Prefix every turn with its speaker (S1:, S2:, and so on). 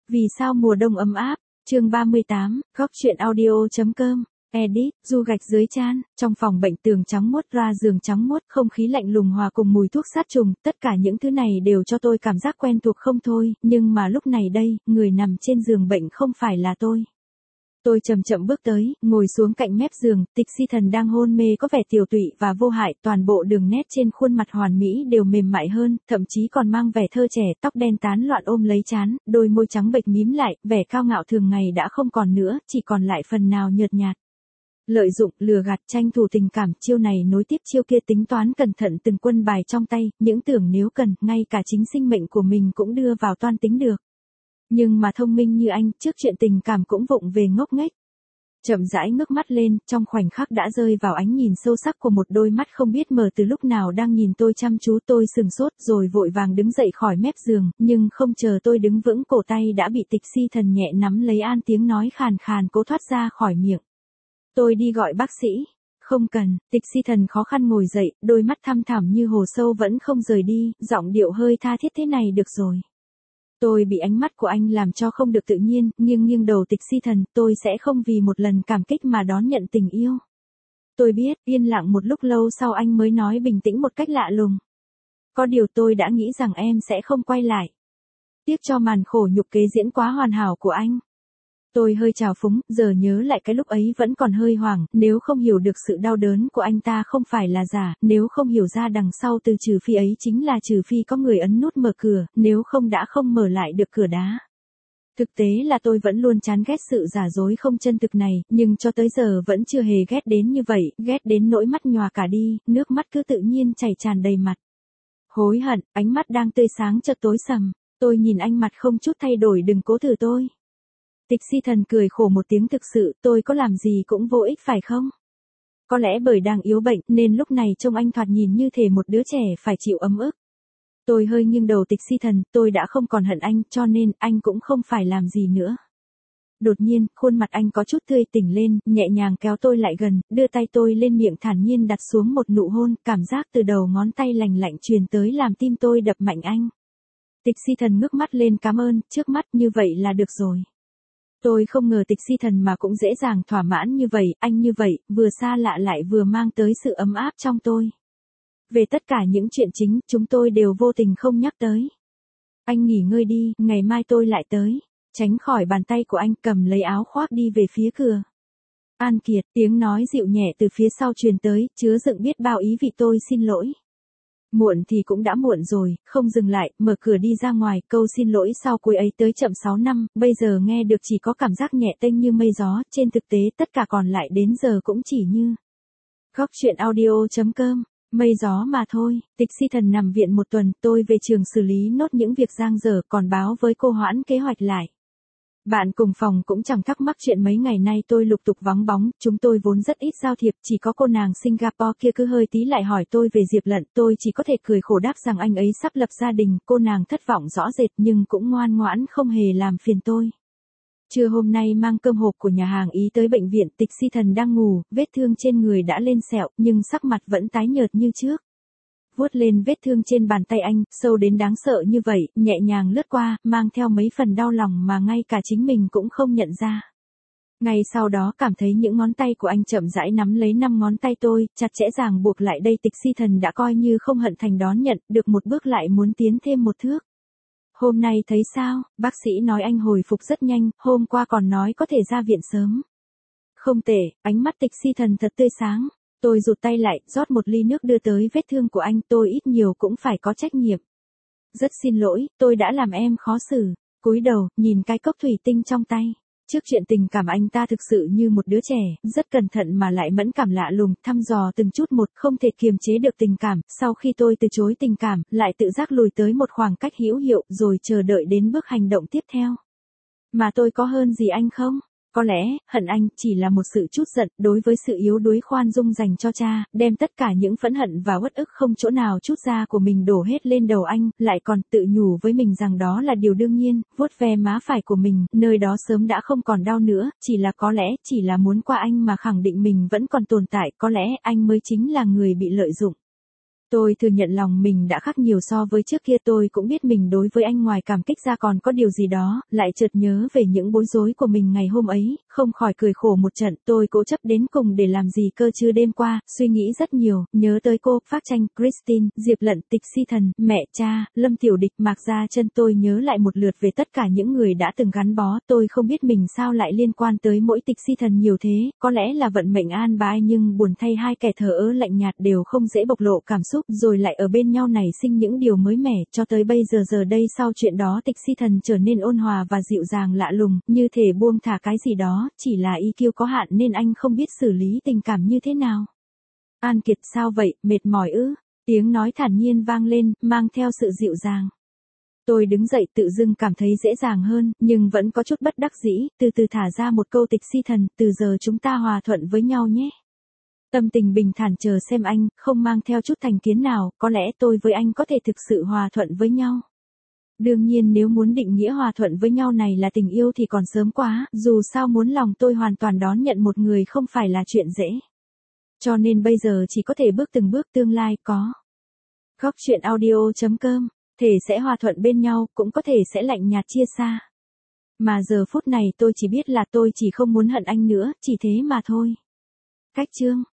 S1: Vì sao mùa đông ấm áp? Chương 38, góc truyện audio.com. Edit, du gạch dưới chan, trong phòng bệnh tường trắng muốt ra giường trắng muốt, không khí lạnh lùng hòa cùng mùi thuốc sát trùng, tất cả những thứ này đều cho tôi cảm giác quen thuộc không thôi, nhưng mà lúc này đây, người nằm trên giường bệnh không phải là tôi. Tôi chậm chậm bước tới, ngồi xuống cạnh mép giường, Tịch Si Thần đang hôn mê có vẻ tiều tụy và vô hại, toàn bộ đường nét trên khuôn mặt hoàn mỹ đều mềm mại hơn, thậm chí còn mang vẻ thơ trẻ, tóc đen tán loạn ôm lấy trán, đôi môi trắng bệch mím lại, vẻ cao ngạo thường ngày đã không còn nữa, chỉ còn lại phần nào nhợt nhạt. Lợi dụng, lừa gạt, tranh thủ tình cảm, chiêu này nối tiếp chiêu kia, tính toán cẩn thận từng quân bài trong tay, những tưởng nếu cần, ngay cả chính sinh mệnh của mình cũng đưa vào toan tính được. Nhưng mà thông minh như anh, trước chuyện tình cảm cũng vụng về ngốc nghếch. Chậm rãi ngước mắt lên, trong khoảnh khắc đã rơi vào ánh nhìn sâu sắc của một đôi mắt không biết mở từ lúc nào đang nhìn tôi chăm chú. Tôi sừng sốt rồi vội vàng đứng dậy khỏi mép giường, nhưng không chờ tôi đứng vững, cổ tay đã bị Tịch Si Thần nhẹ nắm lấy, an tiếng nói khàn khàn cố thoát ra khỏi miệng. Tôi đi gọi bác sĩ. Không cần, Tịch Si Thần khó khăn ngồi dậy, đôi mắt thăm thẳm như hồ sâu vẫn không rời đi, giọng điệu hơi tha thiết, thế này được rồi. Tôi bị ánh mắt của anh làm cho không được tự nhiên, nghiêng đầu. Tịch Si Thần, tôi sẽ không vì một lần cảm kích mà đón nhận tình yêu. Tôi biết, yên lặng một lúc lâu sau anh mới nói bình tĩnh một cách lạ lùng. Có điều tôi đã nghĩ rằng em sẽ không quay lại. Tiếc cho màn khổ nhục kế diễn quá hoàn hảo của anh. Tôi hơi trào phúng, giờ nhớ lại cái lúc ấy vẫn còn hơi hoảng, nếu không hiểu được sự đau đớn của anh ta không phải là giả, nếu không hiểu ra đằng sau từ trừ phi ấy chính là trừ phi có người ấn nút mở cửa, nếu không đã không mở lại được cửa đá. Thực tế là tôi vẫn luôn chán ghét sự giả dối không chân thực này, nhưng cho tới giờ vẫn chưa hề ghét đến như vậy, ghét đến nỗi mắt nhòa cả đi, nước mắt cứ tự nhiên chảy tràn đầy mặt. Hối hận, ánh mắt đang tươi sáng chợt tối sầm, tôi nhìn anh mặt không chút thay đổi, đừng cố thử tôi. Tịch Si Thần cười khổ một tiếng, thực sự tôi có làm gì cũng vô ích phải không? Có lẽ bởi đang yếu bệnh nên lúc này trông anh thoạt nhìn như thể một đứa trẻ phải chịu ấm ức. Tôi hơi nghiêng đầu. Tịch Si Thần, tôi đã không còn hận anh, cho nên anh cũng không phải làm gì nữa. Đột nhiên, khuôn mặt anh có chút tươi tỉnh lên, nhẹ nhàng kéo tôi lại gần, đưa tay tôi lên miệng thản nhiên đặt xuống một nụ hôn, cảm giác từ đầu ngón tay lành lạnh truyền tới làm tim tôi đập mạnh anh. Tịch Si Thần ngước mắt lên, cảm ơn, trước mắt như vậy là được rồi. Tôi không ngờ Tịch Si Thần mà cũng dễ dàng thỏa mãn như vậy, anh như vậy, vừa xa lạ lại vừa mang tới sự ấm áp trong tôi. Về tất cả những chuyện chính, chúng tôi đều vô tình không nhắc tới. Anh nghỉ ngơi đi, ngày mai tôi lại tới. Tránh khỏi bàn tay của anh, cầm lấy áo khoác đi về phía cửa. An Kiệt, tiếng nói dịu nhẹ từ phía sau truyền tới, chứa đựng biết bao ý vị. Tôi xin lỗi. Muộn thì cũng đã muộn rồi, không dừng lại, mở cửa đi ra ngoài, câu xin lỗi sau cuối ấy tới chậm 6 năm, bây giờ nghe được chỉ có cảm giác nhẹ tênh như mây gió, trên thực tế tất cả còn lại đến giờ cũng chỉ như góc truyện audio.com, mây gió mà thôi. Tịch Si Thần nằm viện một tuần, tôi về trường xử lý nốt những việc dang dở, còn báo với cô hoãn kế hoạch lại. Bạn cùng phòng cũng chẳng thắc mắc chuyện mấy ngày nay tôi lục tục vắng bóng, chúng tôi vốn rất ít giao thiệp, chỉ có cô nàng Singapore kia cứ hơi tí lại hỏi tôi về Diệp Lận, tôi chỉ có thể cười khổ đáp rằng anh ấy sắp lập gia đình. Cô nàng thất vọng rõ rệt nhưng cũng ngoan ngoãn không hề làm phiền tôi. Trưa hôm nay mang cơm hộp của nhà hàng Ý tới bệnh viện. Tịch Si Thần đang ngủ, vết thương trên người đã lên sẹo, nhưng sắc mặt vẫn tái nhợt như trước. Vuốt lên vết thương trên bàn tay anh, sâu đến đáng sợ như vậy, nhẹ nhàng lướt qua, mang theo mấy phần đau lòng mà ngay cả chính mình cũng không nhận ra. Ngay sau đó cảm thấy những ngón tay của anh chậm rãi nắm lấy 5 ngón tay tôi, chặt chẽ ràng buộc lại đây. Tịch Si Thần đã coi như không hận thành đón nhận, được một bước lại muốn tiến thêm một thước. Hôm nay thấy sao? Bác sĩ nói anh hồi phục rất nhanh, hôm qua còn nói có thể ra viện sớm. Không tệ, ánh mắt Tịch Si Thần thật tươi sáng. Tôi rụt tay lại, rót một ly nước đưa tới vết thương của anh, tôi ít nhiều cũng phải có trách nhiệm. Rất xin lỗi, tôi đã làm em khó xử. Cúi đầu, nhìn cái cốc thủy tinh trong tay. Trước chuyện tình cảm anh ta thực sự như một đứa trẻ, rất cẩn thận mà lại mẫn cảm lạ lùng, thăm dò từng chút một, không thể kiềm chế được tình cảm. Sau khi tôi từ chối tình cảm, lại tự giác lùi tới một khoảng cách hữu hiệu, rồi chờ đợi đến bước hành động tiếp theo. Mà tôi có hơn gì anh không? Có lẽ, hận anh chỉ là một sự trút giận đối với sự yếu đuối khoan dung dành cho cha, đem tất cả những phẫn hận và uất ức không chỗ nào trút ra của mình đổ hết lên đầu anh, lại còn tự nhủ với mình rằng đó là điều đương nhiên, vuốt ve má phải của mình, nơi đó sớm đã không còn đau nữa, chỉ là có lẽ, chỉ là muốn qua anh mà khẳng định mình vẫn còn tồn tại, có lẽ anh mới chính là người bị lợi dụng. Tôi thừa nhận lòng mình đã khác nhiều so với trước kia, tôi cũng biết mình đối với anh ngoài cảm kích ra còn có điều gì đó, lại chợt nhớ về những bối rối của mình ngày hôm ấy, không khỏi cười khổ một trận, tôi cố chấp đến cùng để làm gì cơ chứ. Đêm qua, suy nghĩ rất nhiều, nhớ tới cô, Phác Tranh, Christine, Diệp Lận, Tịch Si Thần, mẹ, cha, Lâm Tiểu Địch, Mạc Gia Chân, tôi nhớ lại một lượt về tất cả những người đã từng gắn bó, tôi không biết mình sao lại liên quan tới mỗi Tịch Si Thần nhiều thế, có lẽ là vận mệnh an bài, nhưng buồn thay hai kẻ thờ ơ lạnh nhạt đều không dễ bộc lộ cảm xúc, rồi lại ở bên nhau nảy sinh những điều mới mẻ, cho tới bây giờ đây sau chuyện đó Tịch Si Thần trở nên ôn hòa và dịu dàng lạ lùng, như thể buông thả cái gì đó, chỉ là EQ có hạn nên anh không biết xử lý tình cảm như thế nào. An Kiệt, sao vậy, mệt mỏi ư? Tiếng nói thản nhiên vang lên, mang theo sự dịu dàng. Tôi đứng dậy, tự dưng cảm thấy dễ dàng hơn, nhưng vẫn có chút bất đắc dĩ, từ từ thả ra một câu. Tịch Si Thần, từ giờ chúng ta hòa thuận với nhau nhé. Tâm tình bình thản chờ xem anh, không mang theo chút thành kiến nào, có lẽ tôi với anh có thể thực sự hòa thuận với nhau. Đương nhiên nếu muốn định nghĩa hòa thuận với nhau này là tình yêu thì còn sớm quá, dù sao muốn lòng tôi hoàn toàn đón nhận một người không phải là chuyện dễ. Cho nên bây giờ chỉ có thể bước từng bước, tương lai có. Góc chuyện audio.com, thể sẽ hòa thuận bên nhau, cũng có thể sẽ lạnh nhạt chia xa. Mà giờ phút này tôi chỉ biết là tôi chỉ không muốn hận anh nữa, chỉ thế mà thôi. Cách chương